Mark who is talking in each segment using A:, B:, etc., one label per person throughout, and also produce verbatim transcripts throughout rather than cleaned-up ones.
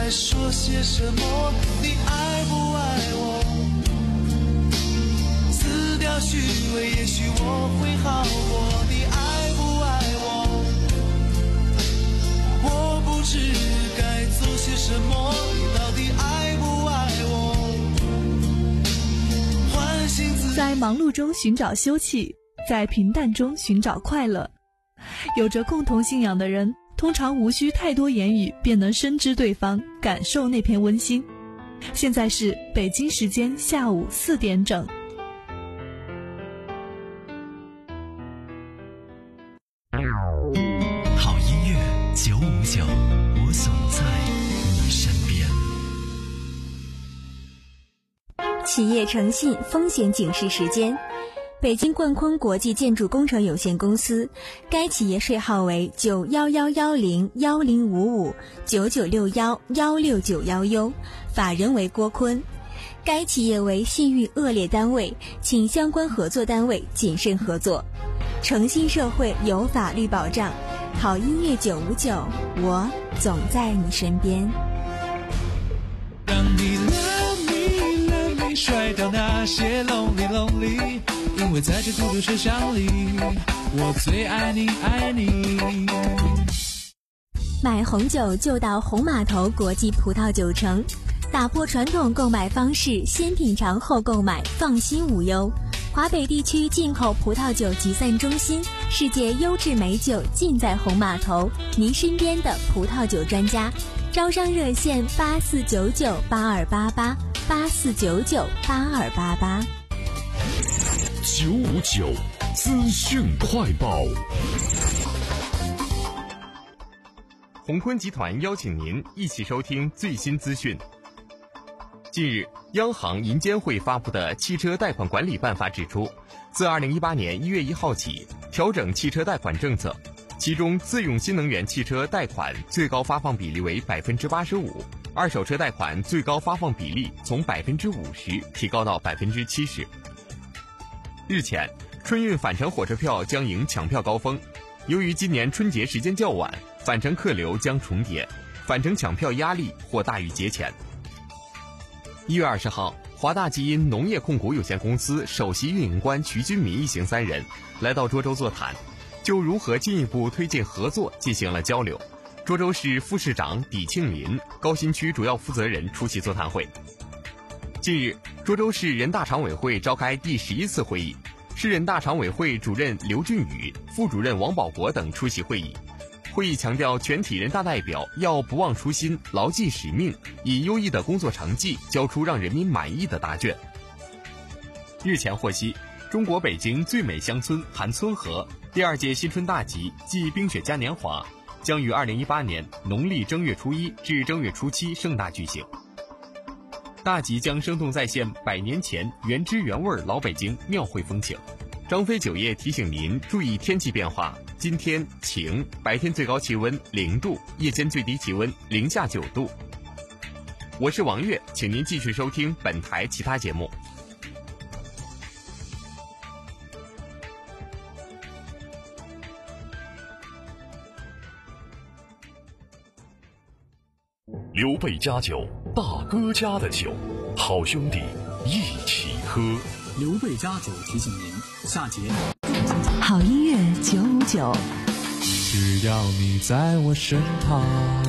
A: 在说些什么？你爱不爱我？撕掉虚伪，也许我会好过。你爱不爱我？我不知该做些什么，你到底爱不爱我？唤醒自己，
B: 在忙碌中寻找休憩，在平淡中寻找快乐。有着共同信仰的人，通常无需太多言语便能深知对方，感受那片温馨。现在是北京时间下午四点整。
C: 好音乐九五九，我总在你身边。
D: 企业诚信风险警示时间。北京冠坤国际建筑工程有限公司，该企业税号为九幺幺幺零幺零五五九九六幺幺六九幺 U， 法人为郭坤。该企业为信誉恶劣单位，请相关合作单位谨慎合作。诚信社会有法律保障，好音乐九五九，我总在你身边。
A: 让你 love me love me， 甩掉那些 lonely lonely，因为在这孤独车厢里，我最爱你爱你。
D: 买红酒就到红码头国际葡萄酒城，打破传统购买方式，先品尝后购买，放心无忧。华北地区进口葡萄酒集散中心，世界优质美酒尽在红码头，您身边的葡萄酒专家。招商热线八四九九八二八八八四九九八二八八。
E: 九五九资讯快报。
F: 鸿坤集团邀请您一起收听最新资讯。近日，央行银监会发布的《汽车贷款管理办法》指出，自二零一八年一月一号起，调整汽车贷款政策，其中自用新能源汽车贷款最高发放比例为百分之八十五，二手车贷款最高发放比例从百分之五十提高到百分之七十。日前，春运返程火车票将迎抢票高峰，由于今年春节时间较晚，返程客流将重叠，返程抢票压力或大于节前。一月二十号，华大基因农业控股有限公司首席运营官瞿军民一行三人来到涿州座谈，就如何进一步推进合作进行了交流。涿州市副市长李庆林、高新区主要负责人出席座谈会。近日，涿州市人大常委会召开第十一次会议，市人大常委会主任刘俊宇、副主任王保国等出席会议。会议强调，全体人大代表要不忘初心，牢记使命，以优异的工作成绩交出让人民满意的答卷。日前获悉，中国北京最美乡村韩村河第二届新春大集暨冰雪嘉年华将于二零一八年农历正月初一至正月初七盛大举行。大集将生动再现百年前原汁原味老北京庙会风情。张飞酒业提醒您注意天气变化，今天晴，白天最高气温零度，夜间最低气温零下九度。我是王悦，请您继续收听本台其他节目。
E: 刘备家酒，大哥家的酒，好兄弟一起喝。
G: 刘备家酒提醒您，下节
B: 好音乐九五九，
A: 只要你在我身旁。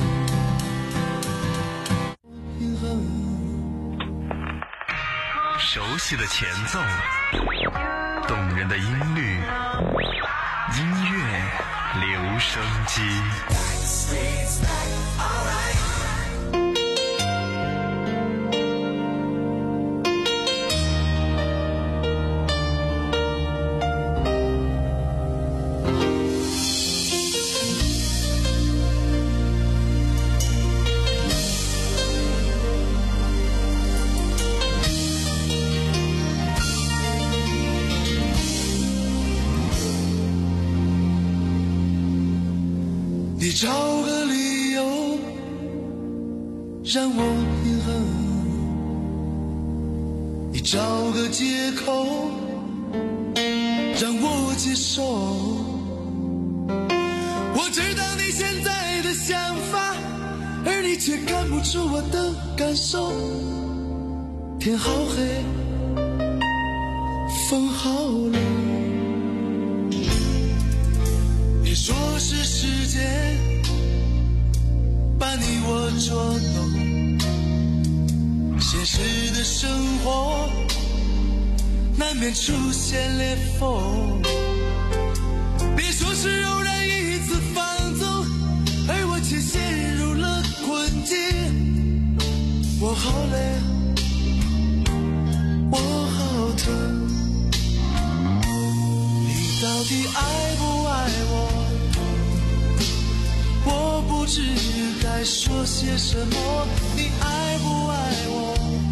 C: 熟悉的前奏，动人的音律，音乐留声机。
A: 你找个理由让我平衡，你找个借口让我接受。我知道你现在的想法，而你你却看不出我的感受。天好黑，风好冷，别说是时间把你我捉弄，现实的生活难免出现裂缝。别说是偶然一次放纵，而我却陷入了困境。我好累，我好疼，你到底爱不爱我？我不知该说些什么。你爱不爱我？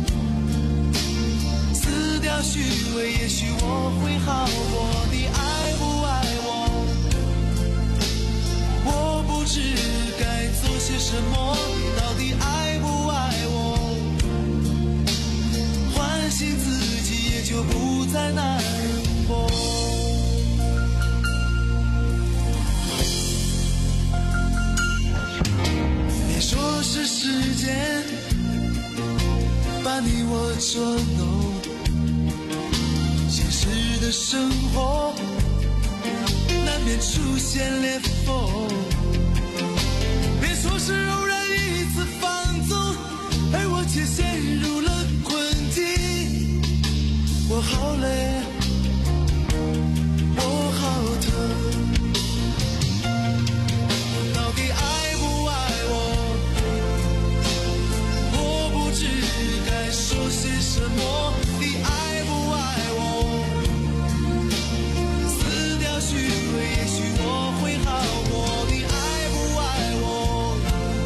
A: 撕掉虚伪，也许我会好过。你爱不爱我？我不知该做些什么。你到底爱不爱我？唤醒自己，也就不再难过。别说是时间把你我捉弄，现实的生活难免出现裂缝。别说是偶然一次放纵，而我却陷入了困境。我好累，我好疼，到底爱不爱我？我不知该说些什么。你爱不爱我？撕掉虚伪，也许我会好过。你爱不爱我？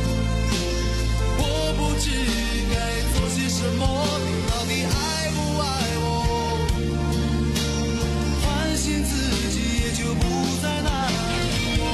A: 我不知该做些什么。你到底爱不爱我？唤醒自己，也就不再难过。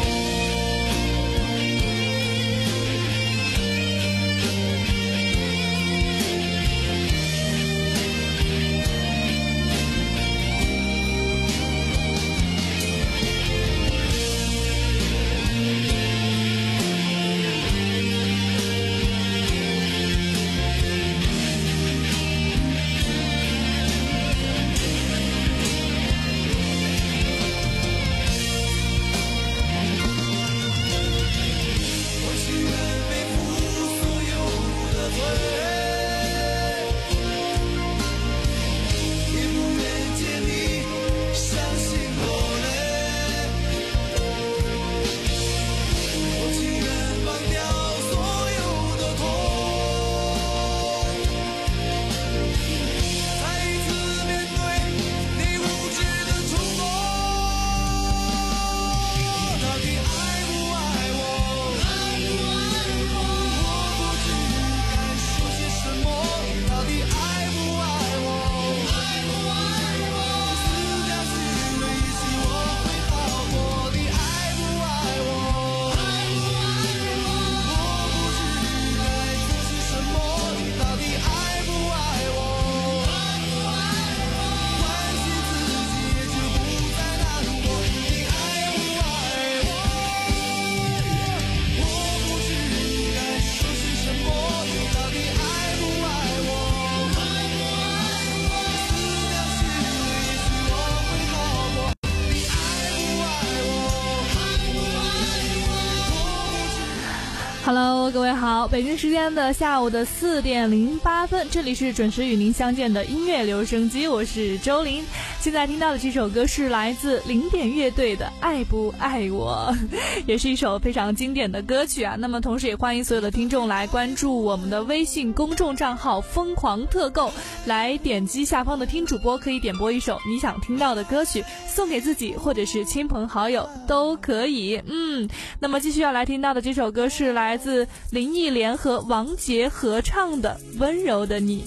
B: Hello， 各位好，北京时间的下午的四点零八分，这里是准时与您相见的音乐留声机，我是周林。现在听到的这首歌是来自零点乐队的《爱不爱我》，也是一首非常经典的歌曲啊。那么同时也欢迎所有的听众来关注我们的微信公众账号疯狂特购，来点击下方的听主播，可以点播一首你想听到的歌曲，送给自己或者是亲朋好友都可以。嗯，那么继续要来听到的这首歌是来自林忆莲和王杰合唱的《温柔的你》。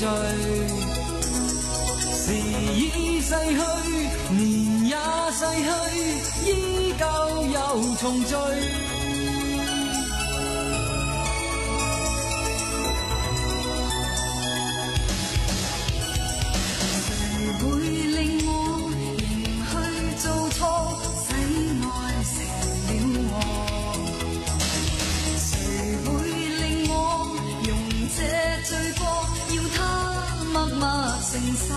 A: 聚。時已逝去，年也逝去，依舊又重聚。承受，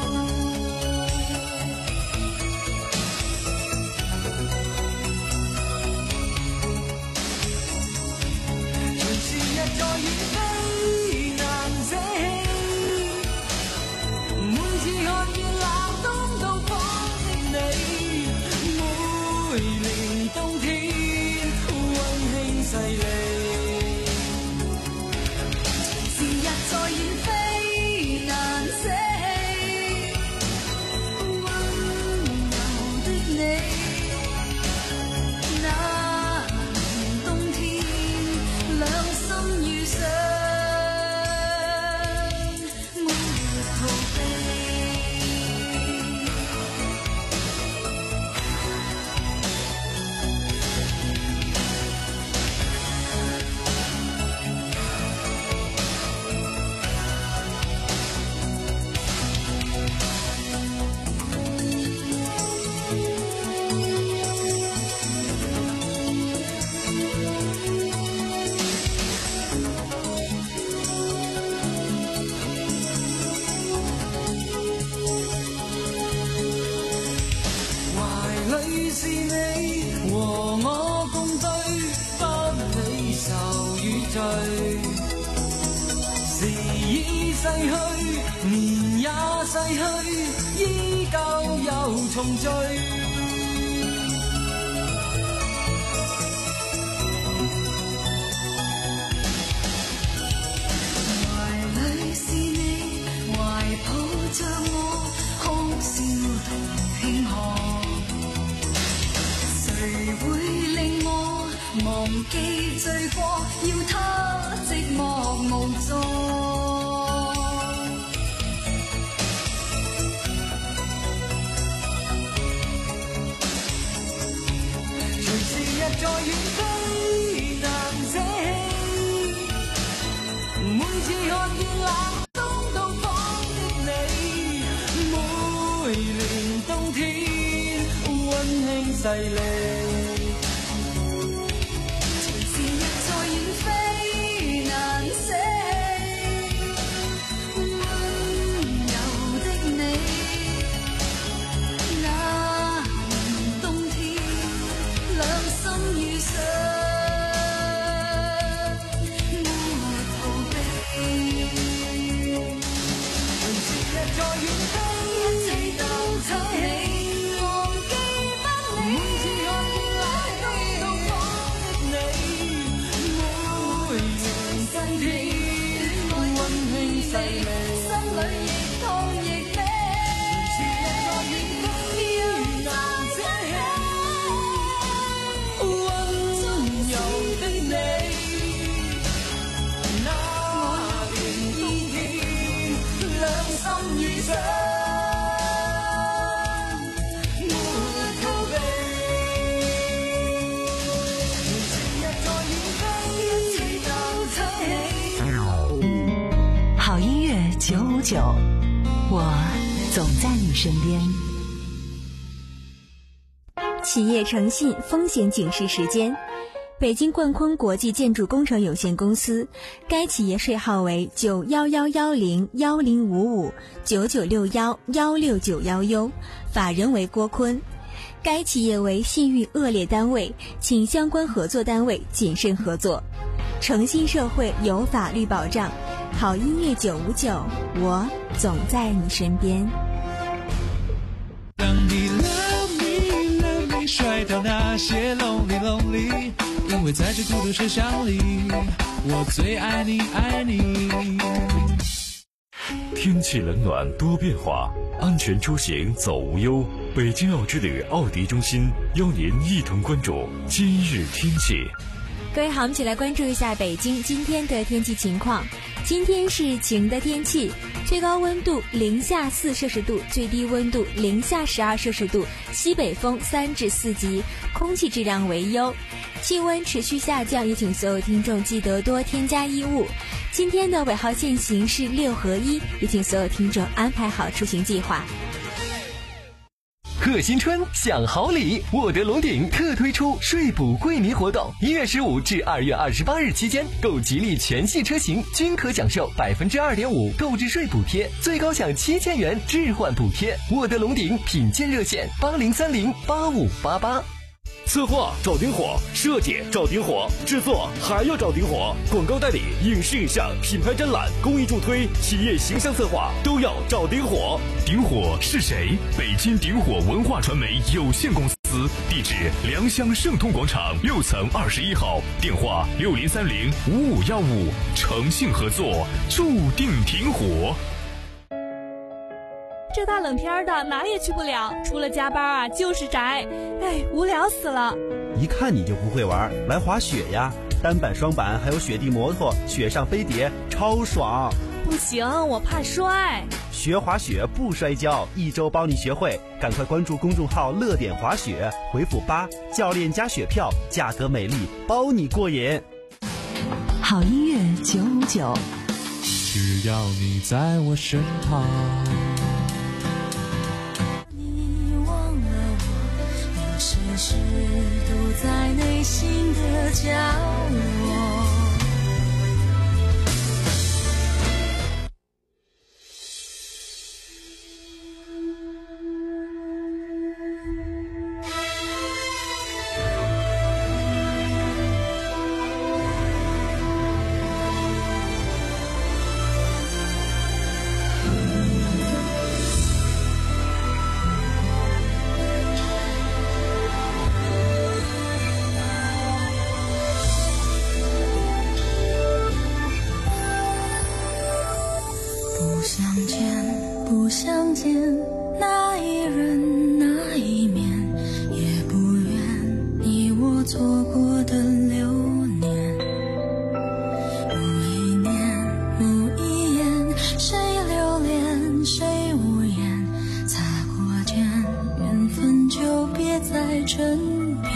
A: 隨時日在遠飛難捨棄，每次看見冷冬到訪的你，每年冬天溫馨細膩，隨時日在遠飛難捨。是你和我共對，不理愁與醉。時已逝去，年也逝去，依舊又重聚。懷裡是你，懷抱着我，哭笑同慶賀。誰會令我忘記罪過，要他寂寞無助？隨時日在遠飛難捨棄，每次看見冷冬到訪的你，每年冬天溫馨細膩。
B: 九五九，我总在你身边。
D: 企业诚信风险警示时间：北京冠坤国际建筑工程有限公司，该企业税号为九幺幺幺零幺零五五九九六幺幺六九幺 U， 法人为郭坤。该企业为信誉恶劣单位，请相关合作单位谨慎合作。诚信社会有法律保障。好音乐九五九，我总在你身边。
A: 当你 love me love me 甩掉那些 lonely lonely， 因为在这孤独车厢里，我最爱你爱你。
E: 天气冷暖多变化，安全出行走无忧。北京奥之旅奥迪中心邀您一同关注今日天气。
D: 各位好，我们一起来关注一下北京今天的天气情况。今天是晴的天气，最高温度零下四摄氏度，最低温度零下十二摄氏度，西北风三至四级，空气质量为优。气温持续下降，也请所有听众记得多添加衣物。今天的尾号限行是六合一，也请所有听众安排好出行计划。
H: 贺新春享好礼，沃德龙鼎特推出税补惠民活动，一月十五至二月二十八日期间，购吉利全系车型均可享受百分之二点五购置税补贴，最高享七千元置换补贴。沃德龙鼎品鉴热线八零三零八五八八。
E: 策划找丁火，设计找丁火，制作还要找丁火，广告代理、影视影像、品牌展览、公益助推、企业形象策划都要找丁火。
C: 丁火是谁？北京丁火文化传媒有限公司，地址良乡盛通广场六层二十一号，电话六零三零五五幺五，诚信合作，注定挺火。
B: 这大冷天的哪也去不了，除了加班啊就是宅，哎，无聊死了。
I: 一看你就不会玩，来滑雪呀，单板双板还有雪地摩托，雪上飞碟超爽。
B: 不行，我怕摔。
I: 学滑雪不摔跤，一周帮你学会，赶快关注公众号乐点滑雪，回复八，教练加雪票，价格美丽，包你过瘾。
J: 好音乐九五九，
A: 只要你在我身旁。
K: 事都在内心的角落。不相见，那一人那一面，也不愿你我错过的流年。某一年某一眼，谁留恋谁无言，擦过肩，缘分就别在身边。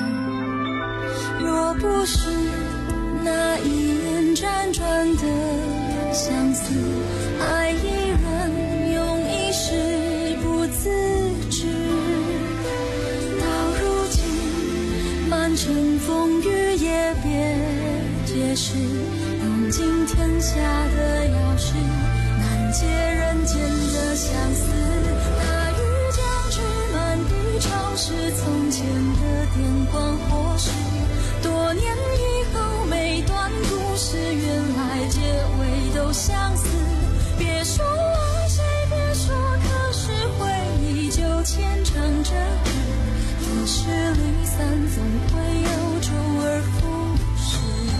K: 若不是那一眼辗转的相思，爱一人是不自知，到如今满城风雨也别解释，用尽天下的钥匙，难解人间的相思。大雨将至，满地潮湿，从前的电光火石，多年以后每段故事，原来结尾都相似。别说牵肠着纸，可是离散总会有周而复始。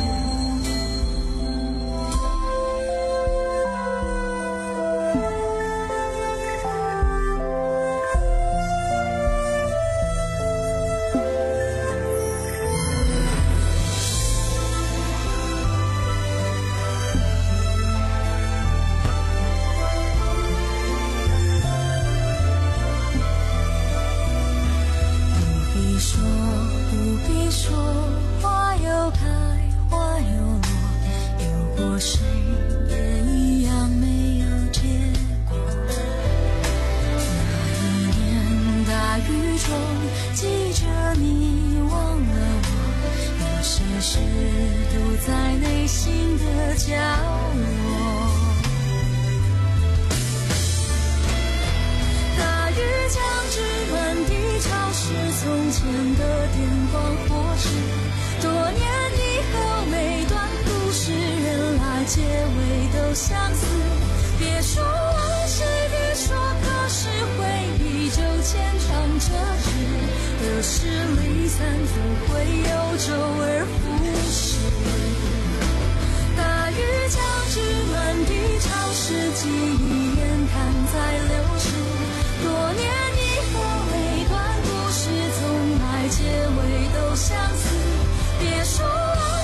K: 结尾都相似，别说爱谁，别说可是回忆就牵肠着纸，得失离散总会有周而复始。大雨将至，满地潮湿，记忆眼看在流逝，多年以后每段故事从来结尾都相似，别说爱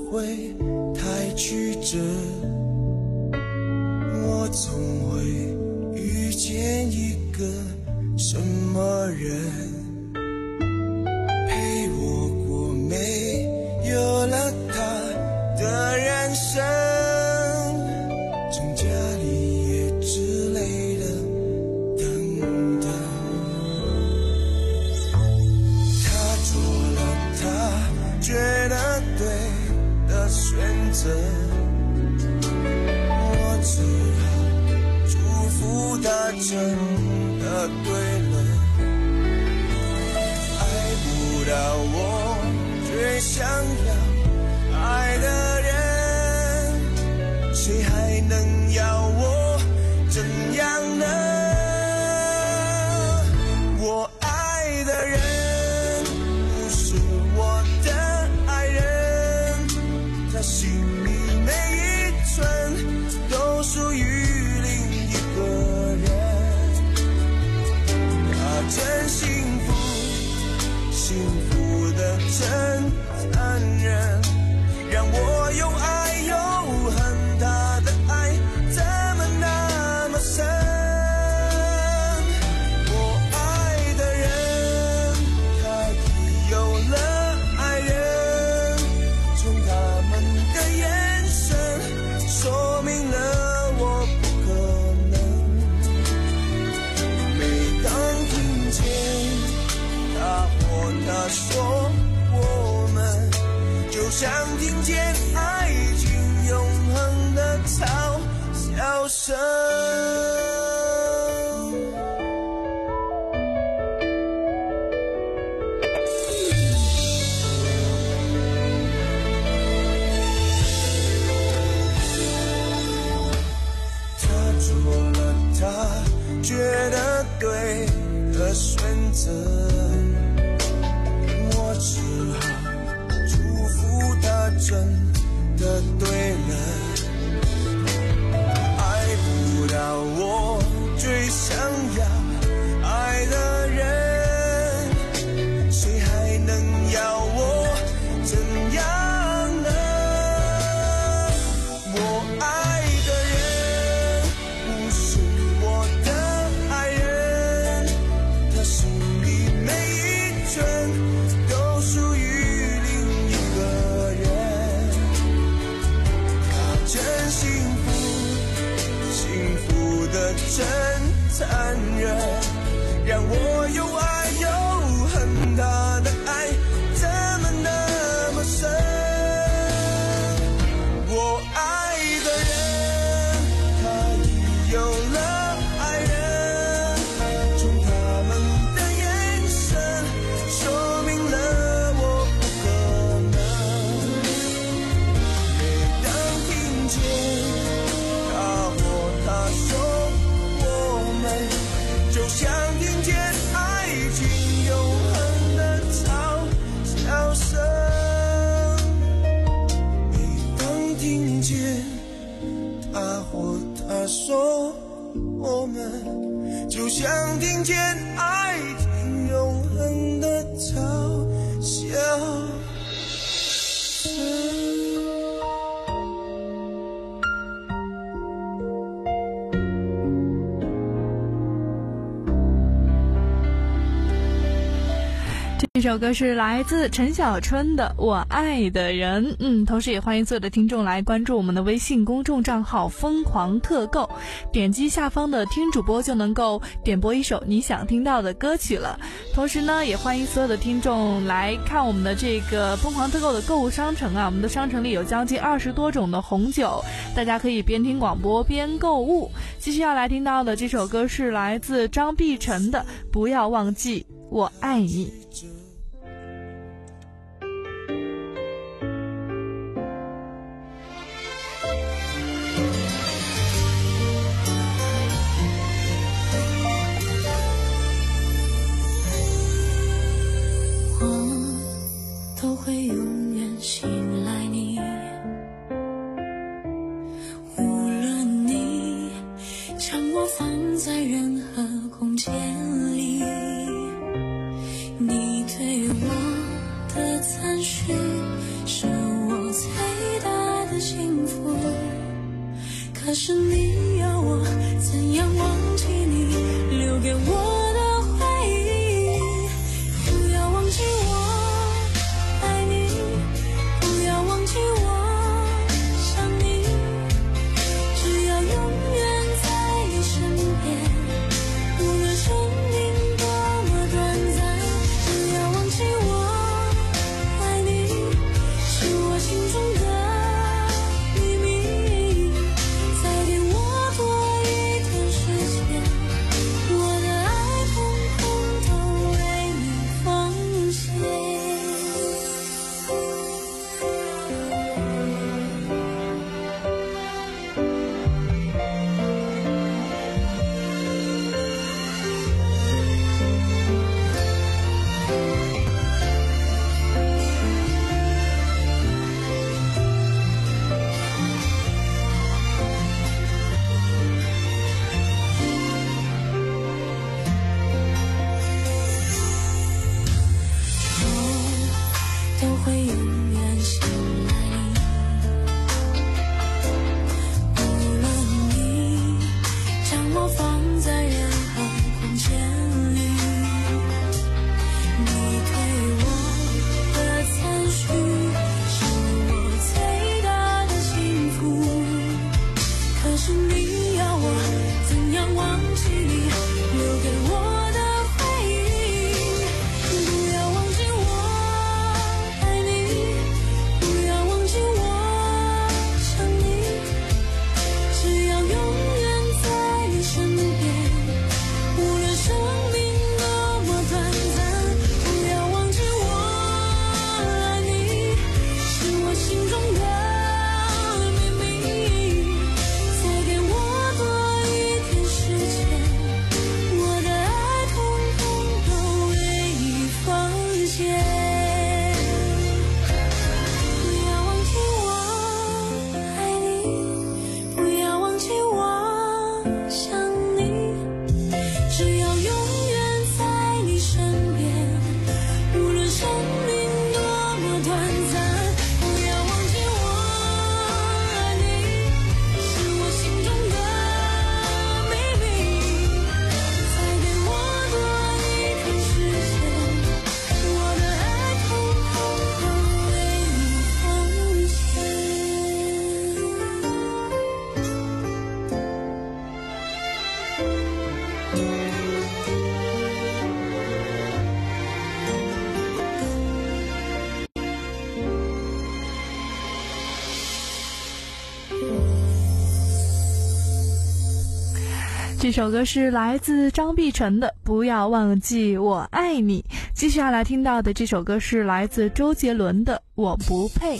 L: 会太曲折，我总会遇见一个什么人，陪我过没有了他的人生，成家立业之类的等等。他做了他觉得对的选择，我只好祝福他真的对了。爱不到我最想要爱的人，谁还能要我怎样呢？我爱的人不是我的爱人，他心里每一寸都属于另一个人。他真幸福，幸福的真残忍，让我又爱又恨，他的爱怎么那么深？我爱的人，他已有了爱人，从他们的眼神说明了我不可能。每当听见他或他说我们，就像听见爱情永恒的嘲笑声。他做了他觉得对的选择，我只好祝福他真的对了。爱不到我最想要爱的人，谁还能要我怎样呢？我爱的人不是我的爱人，他心里每一寸都属于另一个人。他真幸福，幸福的真残忍，让我又爱又恨，他的爱怎么那么深？我爱的人，他已有了爱人，从他们的眼神说明了我不可能。每当听见他或他说我们，就像听见爱情永恒的嘲笑声。每当听见他或他说我们，就像听见爱情永恒的嘲笑声。
B: 这首歌是来自陈小春的《我爱的人》。嗯，同时也欢迎所有的听众来关注我们的微信公众账号疯狂特购，点击下方的听主播就能够点播一首你想听到的歌曲了。同时呢，也欢迎所有的听众来看我们的这个疯狂特购的购物商城啊，我们的商城里有将近二十多种的红酒，大家可以边听广播边购物。继续要来听到的这首歌是来自张碧晨的《不要忘记我爱你》。
K: 都会永远信赖你，无论你将我放在任何空间里，你
B: 这首歌是来自张碧晨的《不要忘记我爱你》。接下来听到的这首歌是来自周杰伦的《我不配》。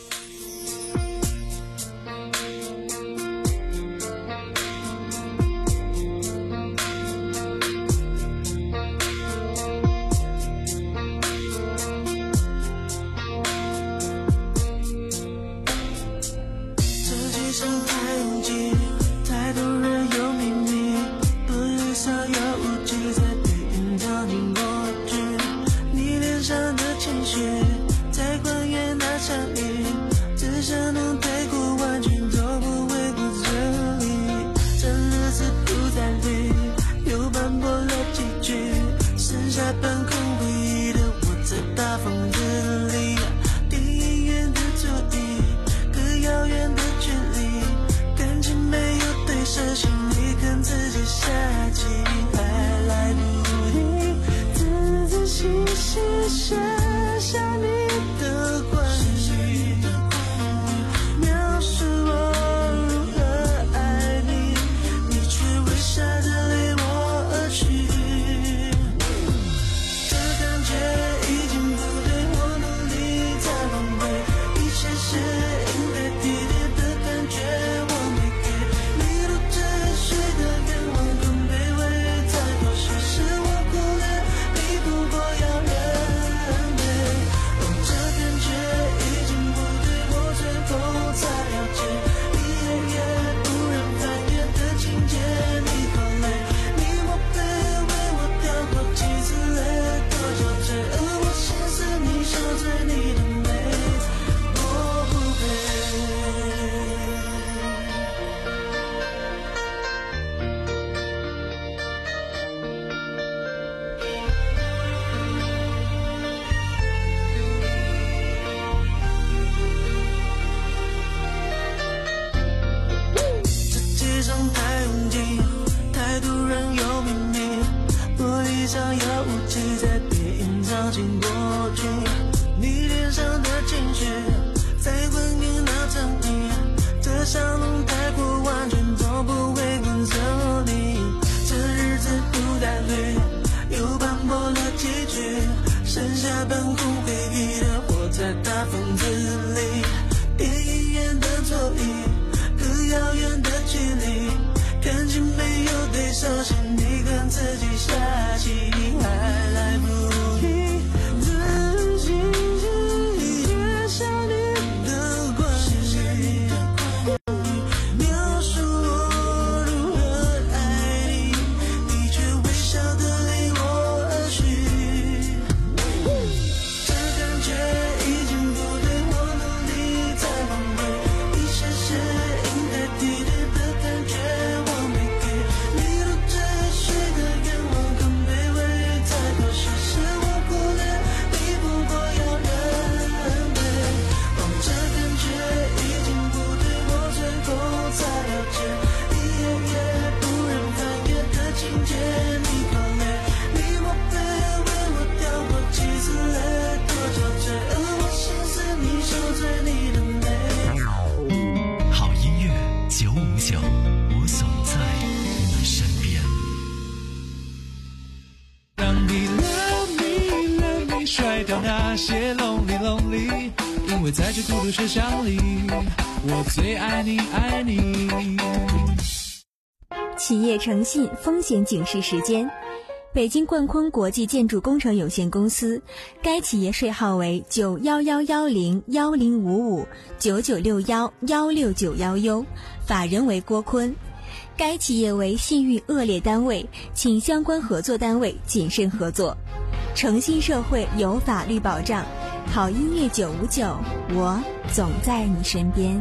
A: 那些 lonely lonely， 因为在这孤独车厢里，我最爱你爱你。
D: 企业诚信风险警示时间：北京冠坤国际建筑工程有限公司，该企业税号为九幺幺幺零幺零五五九九六幺幺六九幺 U， 法人为郭坤。该企业为信誉恶劣单位，请相关合作单位谨慎合作。诚信社会有法律保障，好音乐九五九，我总在你身边。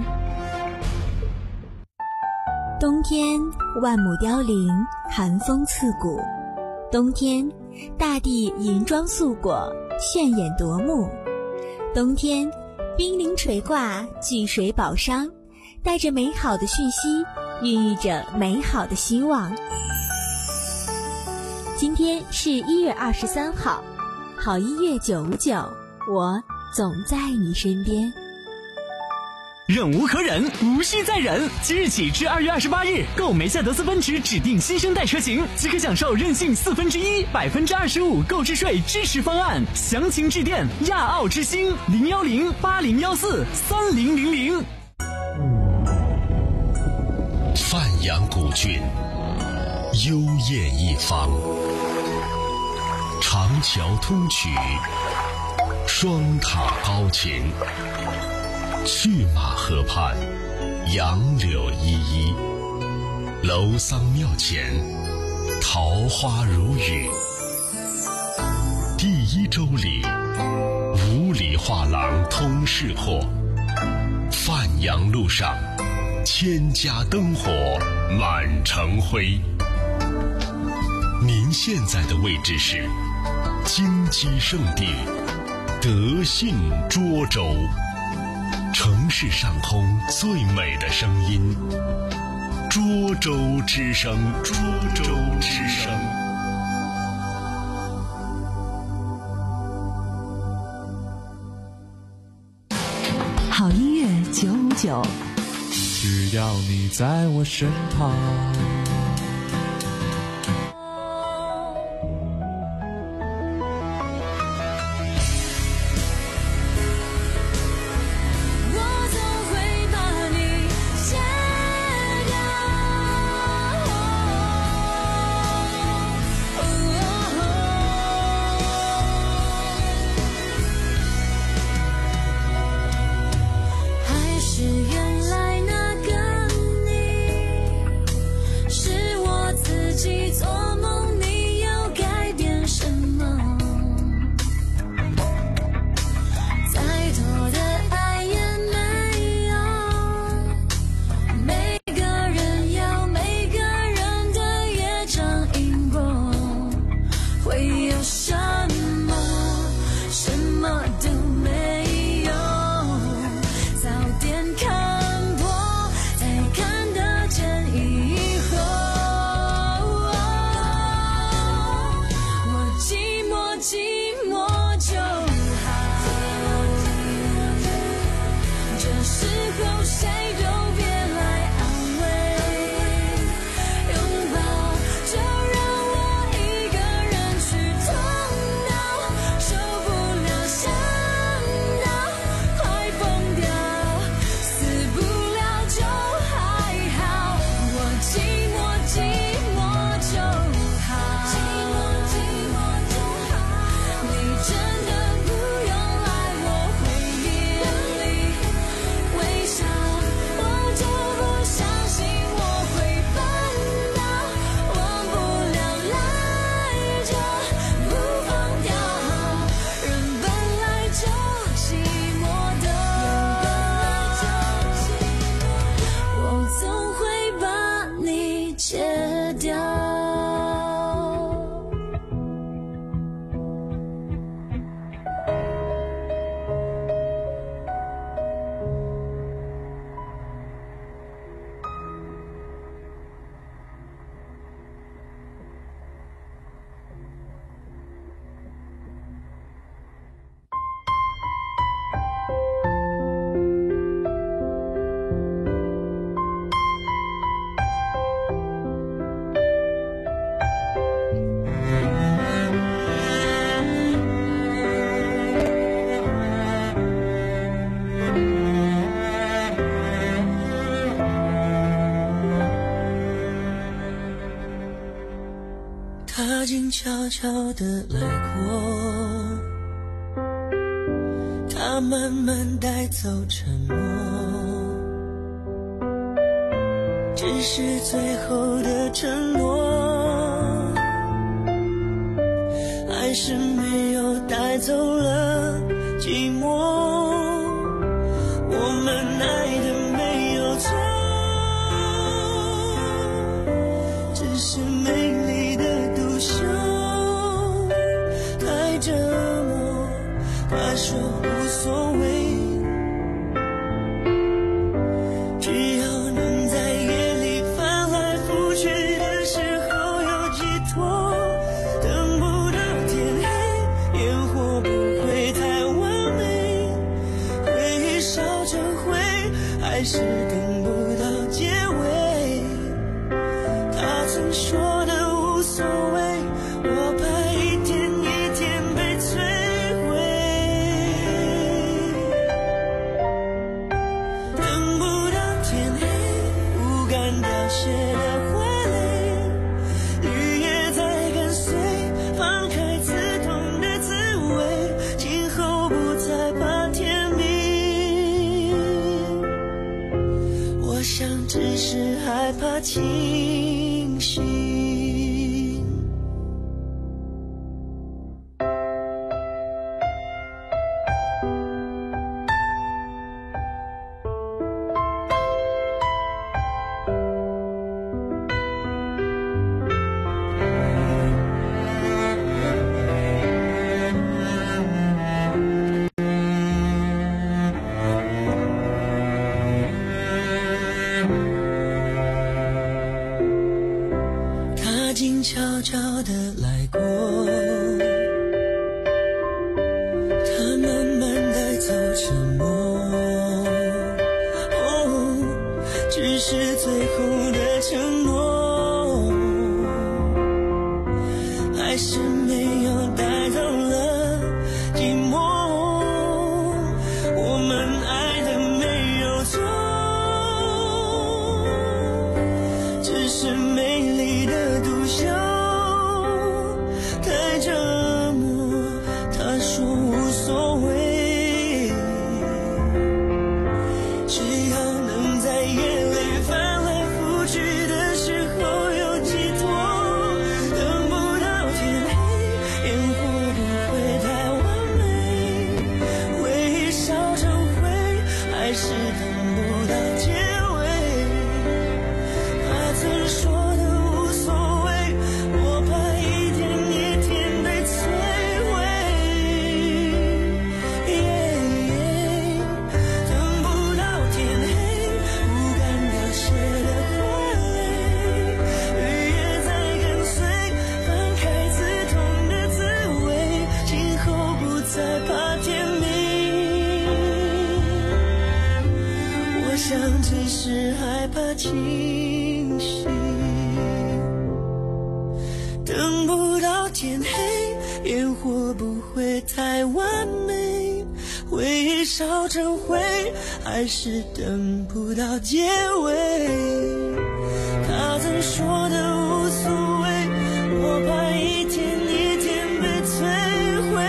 D: 冬天万亩凋零，寒风刺骨。冬天大地银装素裹，炫眼夺目。冬天冰凌垂挂，聚水宝商，带着美好的讯息，孕育着美好的希望。今天是一月二十三号，好音乐九五九，我总在你身边。
M: 忍无可忍，无需再忍。即日起至二月二十八日，购梅赛德斯奔驰指定新生代车型，即可享受任性四分之一、百分之二十五购置税支持方案。详情致电亚奥之星零幺零八零幺四三零零零。
N: 范阳古郡，幽艳一方，长桥通衢，双塔高擎。去马河畔，杨柳依依，楼桑庙前，桃花如雨。第一周里，五里画廊通市货。范阳路上，千家灯火满城辉。您现在的位置是金鸡圣地德信涿州。城市上空最美的声音，涿州之声，涿州之声。
J: 好音乐九五九，
A: 只要你在我身旁。
L: 踏进悄悄的来过，它慢慢带走沉默，只是最后的承诺，还是没有带走了寂寞。我们爱的没有错，只是美丽的独秀太折磨。他说无所谓，只要能在夜里翻来覆去的时候有寄托。等不到天黑，烟火不会太完美， 还是等不到结尾。他曾说的无所谓，我怕一天一天被摧毁。等不到天黑，不敢凋谢的花蕾，雨也在跟随，放开刺痛的滋味，今后不再怕天明。我想只是害怕清醒。悄悄地来过，他慢慢带走沉默，哦，只是最后的承诺，还是没有带走了寂寞。我们爱的没有错，只是美丽的独秀太折磨。他说无所谓，只要能在眼泪翻来覆去的时候有寄托。等不到天黑，烟火不会太完美，回忆烧成灰，还是等不到结尾。他曾说的无所谓，我怕一天一天被摧毁。等不到天黑，不敢凋谢的花蕾，雨也在跟随，翻开刺痛的滋味，今后不再怕天明。我想只是害怕清醒。等不到天黑，烟火不会太完美，回忆烧成灰，还是等不到结尾。他曾说的无所谓，我怕一天一天被摧毁。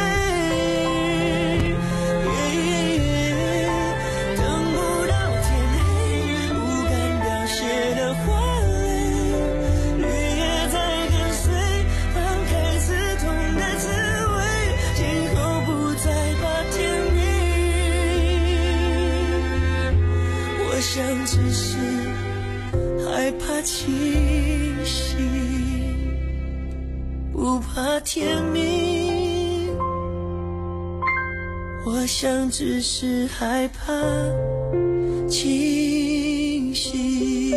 L: 等不到天黑，不敢凋谢的花蕾，雨也在跟随，翻开刺痛的滋味，今后不再怕天明。我想只是害怕清醒，不怕天明。我想只是害怕清醒。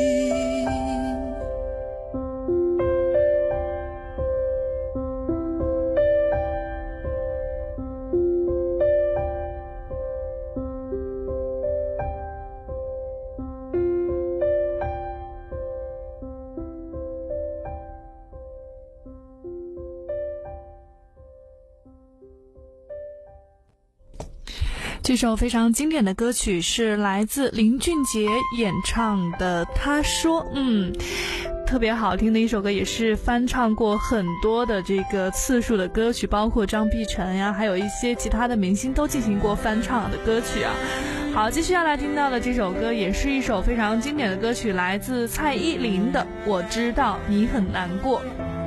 B: 这首非常经典的歌曲是来自林俊杰演唱的《他说》，嗯，特别好听的一首歌，也是翻唱过很多的这个次数的歌曲，包括张碧晨呀，还有一些其他的明星都进行过翻唱的歌曲啊。好，继续要来听到的这首歌也是一首非常经典的歌曲，来自蔡依林的《我知道你很难过》。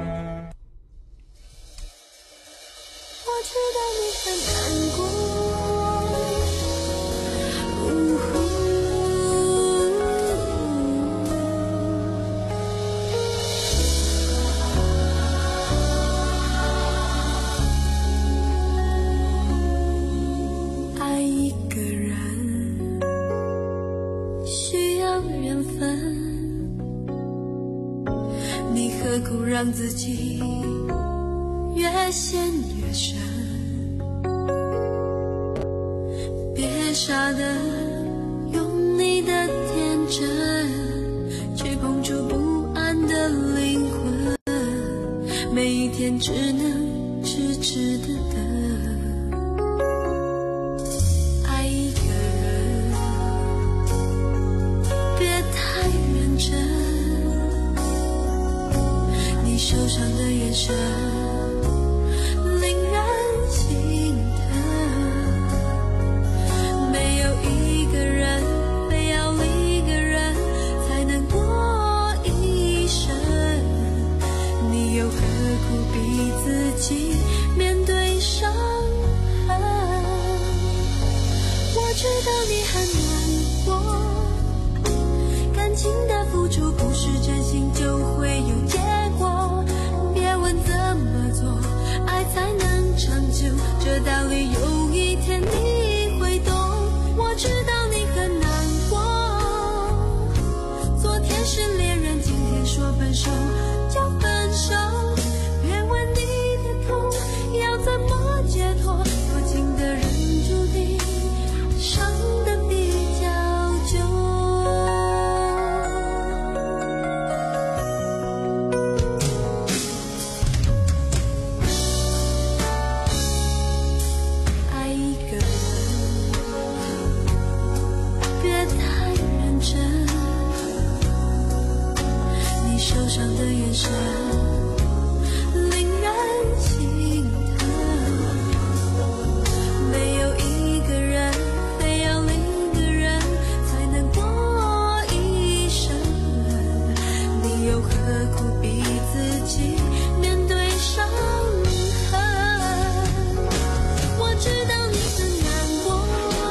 K: 我知道你很难过，爱一个人需要缘分，你何苦让自己越陷越深？别傻的用你的天只能痴痴的等。爱一个人，别太认真，你受伤的眼神令人心疼。没有一个人非要另一个人才能过一生，你又何苦逼自己面对伤痕？我知道你很难过，感情的付出不是真心就会有结果，别问怎么做爱才能长久，这道理有一天你会懂。我知道你很难过，昨天是恋人，今天说分手就分手，别问你的痛要怎么解脱，多情的人注定伤得比较久。爱一个人，别太认真，你受伤的眼神令人心疼。没有一个人非要另一个人才能过一生，你又何苦逼自己面对伤痕？我知道你很难过，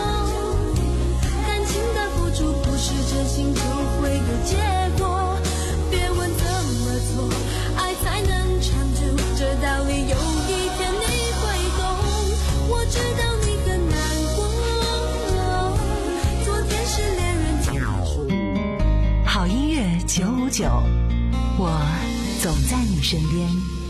K: 感情的付出不是真心就会有结果，别问怎么做爱才能长久，这道理有一天你会懂。我知道你很难过，昨天是恋人，今天是
J: 好音乐九五九，我总在你身边。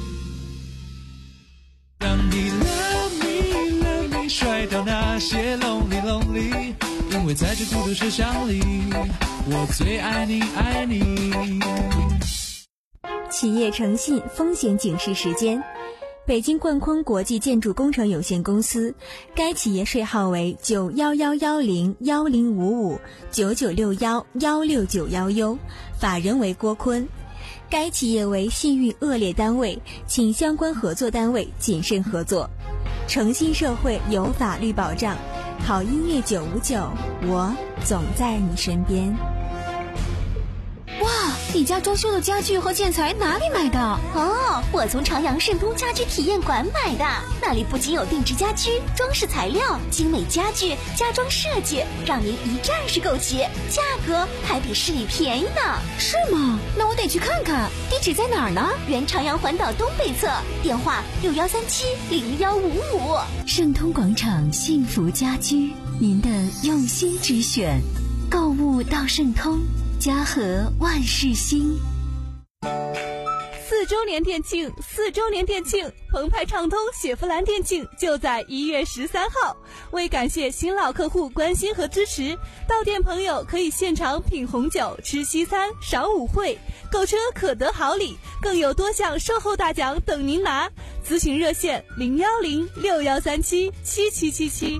A: 让你 love me love me 甩掉那些 lonely lonely， 因为在这孤独设想里，我最爱你爱你。
D: 企业诚信风险警示时间。北京冠坤国际建筑工程有限公司，该企业税号为九幺幺幺零幺零五五九九六幺幺六九幺 U， 法人为郭坤。该企业为信誉恶劣单位，请相关合作单位谨慎合作。诚信社会有法律保障，好音乐九五九，我总在你身边。
O: 哇，你家装修的家具和建材哪里买的？
P: 哦，我从朝阳盛通家居体验馆买的，那里不仅有定制家居、装饰材料、精美家具、家装设计，让您一站式购齐，价格还比市里便宜呢。
O: 是吗？那我得去看看。地址在哪儿呢？
P: 原朝阳环岛东北侧，电话六幺三七零幺五五。
J: 盛通广场幸福家居，您的用心之选，购物到盛通，家和万事兴。
B: 四周年店庆，四周年店庆，澎湃畅通雪佛兰店庆就在一月十三号。为感谢新老客户关心和支持，到店朋友可以现场品红酒、吃西餐、赏舞会，购车可得好礼，更有多项售后大奖等您拿。咨询热线零幺零六幺三七七七七七。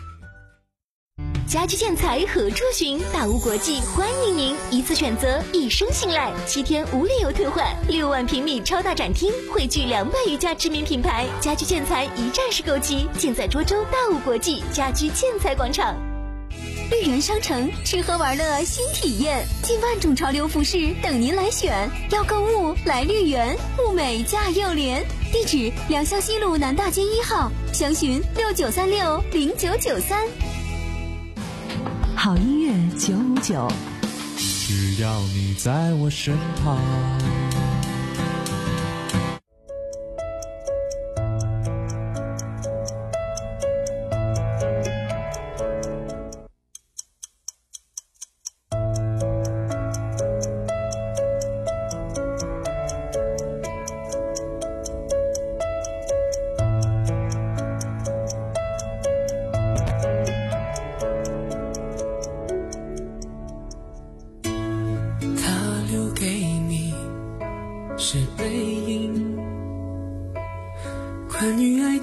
P: 家居建材何处寻？大屋国际欢迎您，一次选择，一生信赖，七天无理由退换，六万平米超大展厅，汇聚两百余家知名品牌，家居建材一站式购齐，尽在涿州大屋国际家居建材广场。
O: 绿园商城，吃喝玩乐新体验，近万种潮流服饰等您来选。要购物来绿园，物美价又廉。地址：良乡西路南大街一号，详询六九三六零九九三。
J: 好音乐九五九，
A: 只要你在我身旁。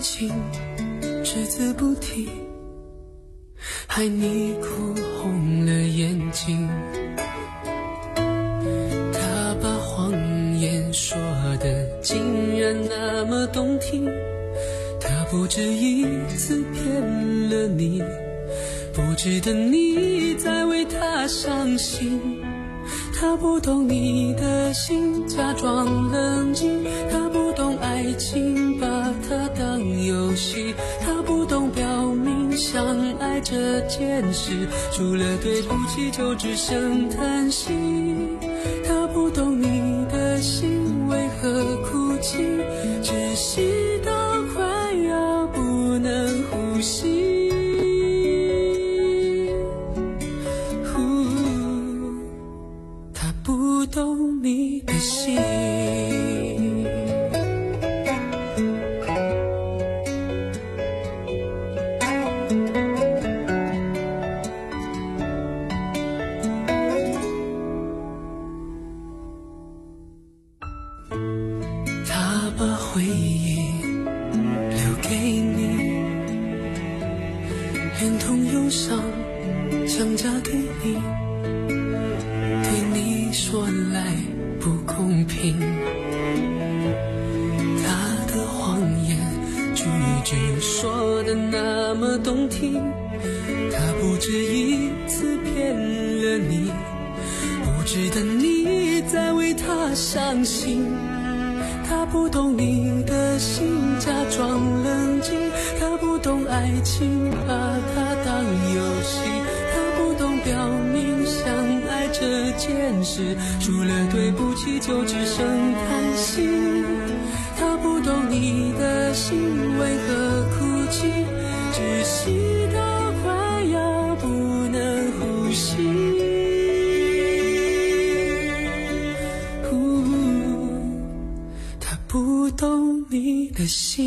A: 情只字不提，害你哭红了眼睛。他把谎言说得竟然那么动听，他不止一次骗了你，不值得你再为他伤心。他不懂你的心，假装冷静，他不懂爱情，把它当游戏，他不懂表明相爱这件事，除了对不起就只剩叹息。他不懂你的心为何哭泣，窒息到快要不能呼吸。不懂你的心，他把回忆留给你，连同忧伤强加给你，说来不公平，他的谎言句句说的那么动听，他不止一次骗了你，不值得你再为他伤心。他不懂你的心，假装冷静，他不懂爱情，把它当游戏，他不懂表明相爱这件事，除了对不起就只剩叹息。他不懂你的心为何哭泣，窒息到快要不能呼吸。他不懂你的心，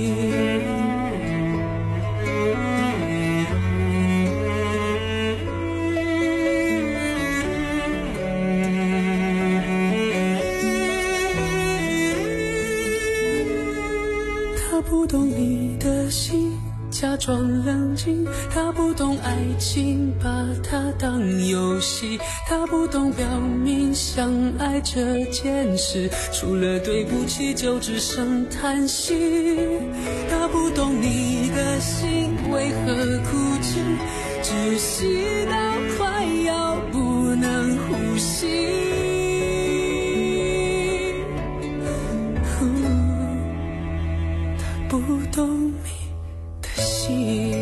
A: 他不懂你的心，假装冷静，他不懂爱情，把它当游戏，他不懂表明相爱这件事，除了对不起就只剩叹息。他不懂你的心为何哭泣，窒息到快要不能呼吸。他不懂你的心。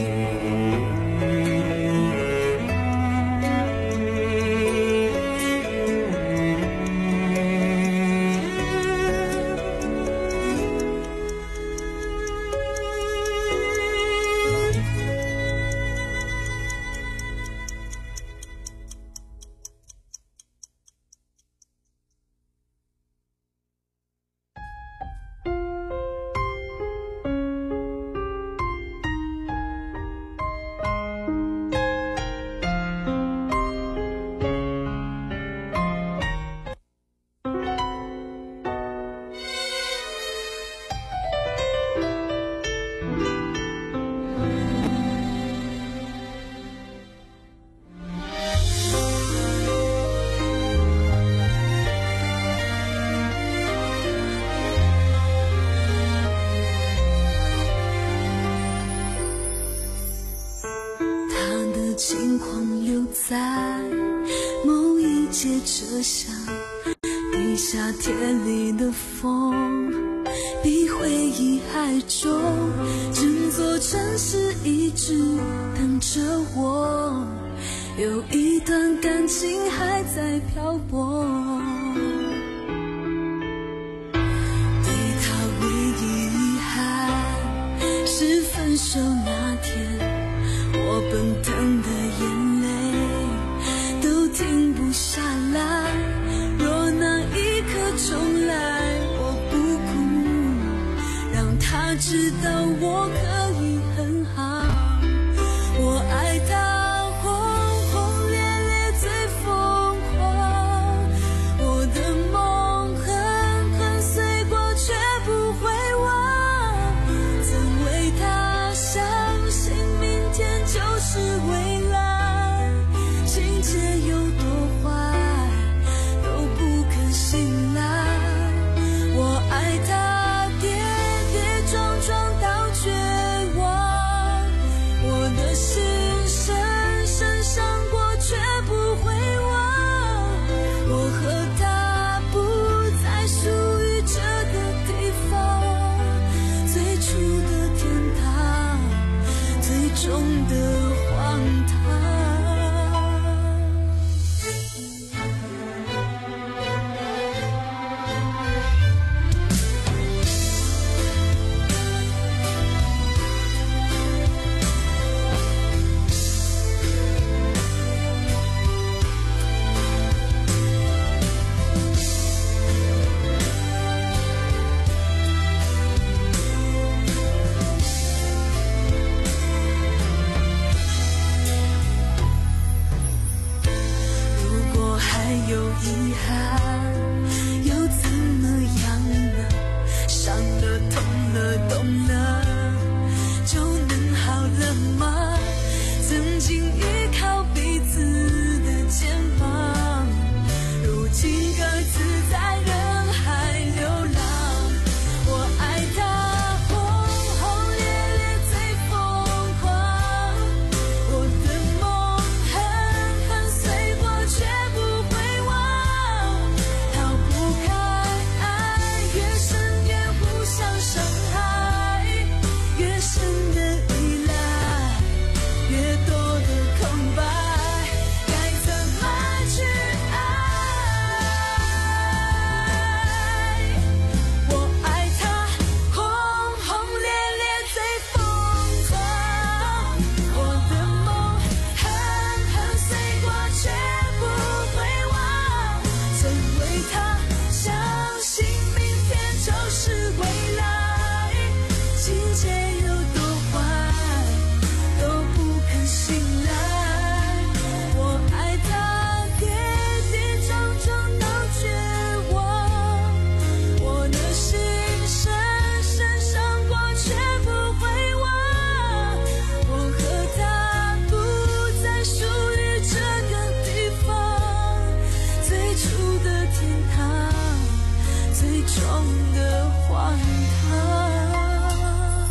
K: 轻狂留在某一节车厢，比夏天里的风比回忆还重，整座城市一直等着我，有一段感情还在漂泊。对他唯一遗憾是分手那天，我奔腾的眼泪都停不下来，若那一刻重来，我不哭，让他知道我可以很好。我爱他轰轰烈烈最疯狂，我的梦狠狠碎过却不会忘， 有遗憾，又怎么样呢？伤了痛了懂了，就能好了吗？曾经依靠彼此的肩膀，如今各自在人海流浪。我爱他轰轰烈烈最疯狂，我的梦狠狠碎过却不会忘，逃不开爱，越深越互相伤害，越深的依赖，越多的空白，该怎么去爱？我爱他轰轰烈烈最疯狂，我的梦狠狠碎过却不会忘，曾为他相信明天就是未来，情节有多坏都不肯醒来。我爱他跌跌撞撞到绝望，我的心深深伤过却不会忘，我和他不再属于这个地方，最初的天堂，最终的荒唐。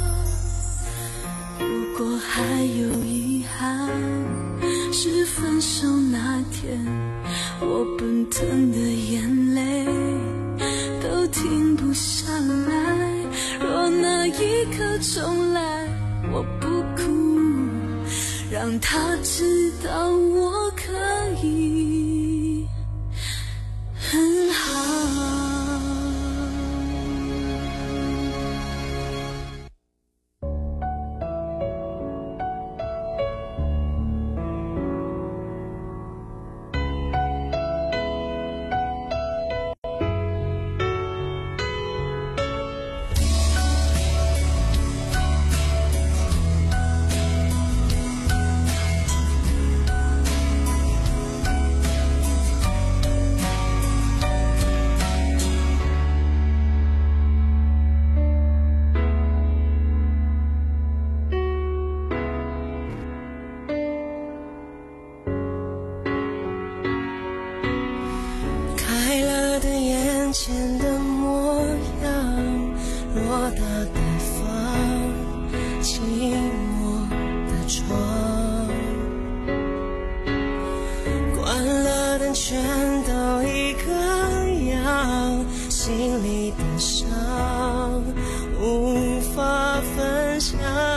K: 如果还有遗憾，是分手那天我奔腾的眼泪都停不下来。若那一刻重来，我不哭，让他知道我可以很好。
L: 开了的眼前的模样，偌大的房，寂寞的床，关了灯全都一个样，心里的伤无法分享，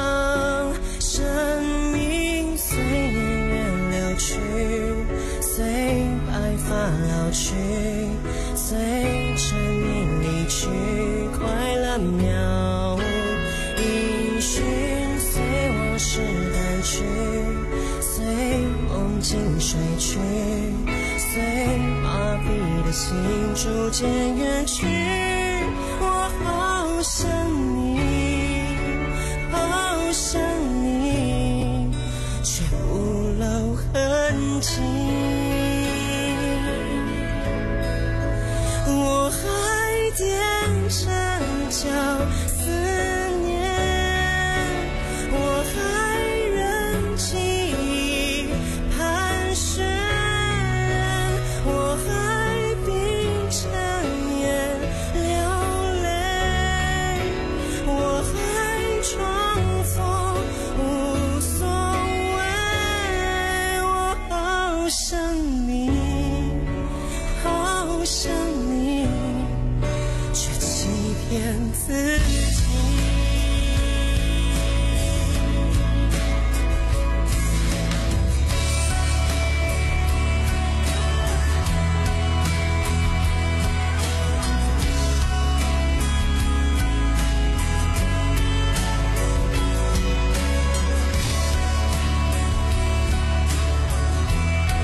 L: 生命随年月流去，随白发老去，随生命离去，快乐渺音讯，随往事淡去，随梦境睡去，随麻痹的心逐渐远去。我好想你，好想你，却不露痕迹。我还踮着脚